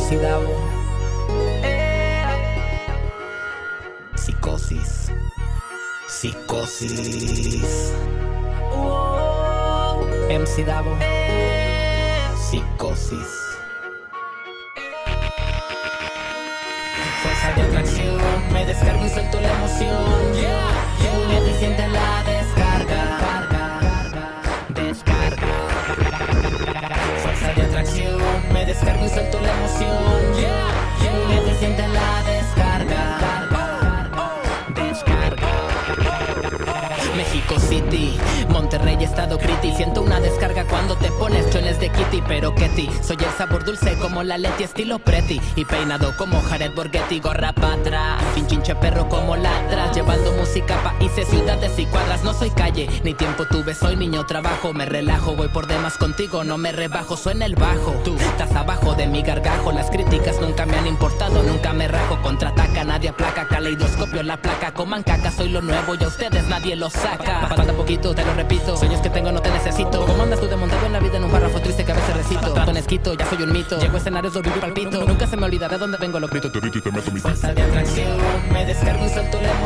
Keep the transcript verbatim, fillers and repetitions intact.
C Davo. Psicosis. Psicosis. M C Davo. Psicosis. Fuerza de atracción, me descargo y suelto la emoción. Julieta y siente la descarga. Descarga. Fuerza de atracción, me descargo y suelto la emoción. Julieta y siente la descarga. Descarga. México City, Monterrey, estado pretty. Siento una descarga cuando te pones chones de Kitty. Pero Ketty, soy el sabor dulce como la Leti, estilo Preti. Y peinado como Jared Borghetti, gorra pa' atrás. Pinchinche perro como ladras, llevando música a países, ciudades y cuadras. No soy calle, ni tiempo tuve, soy niño trabajo. Me relajo, voy por demás contigo, no me rebajo. Suena el bajo, tú estás abajo de mi gargajo. Las críticas nunca me han importado, nunca me rajo. Contraataca, nadie aplaca, caleidoscopio la placa. Coman caca, soy lo nuevo y a ustedes nadie lo saca. Falta poquito, te lo repito, sueños que tengo no te necesito. ¿Cómo andas tú de montado en la vida en un párrafo triste que a veces recito? Trato en esquito, ya soy un mito, llego a escenarios, lo vivo y palpito. Nunca se me olvida de dónde vengo, lo grito, te grito y te meto mi fuerza de atracción, me descargo y suelto la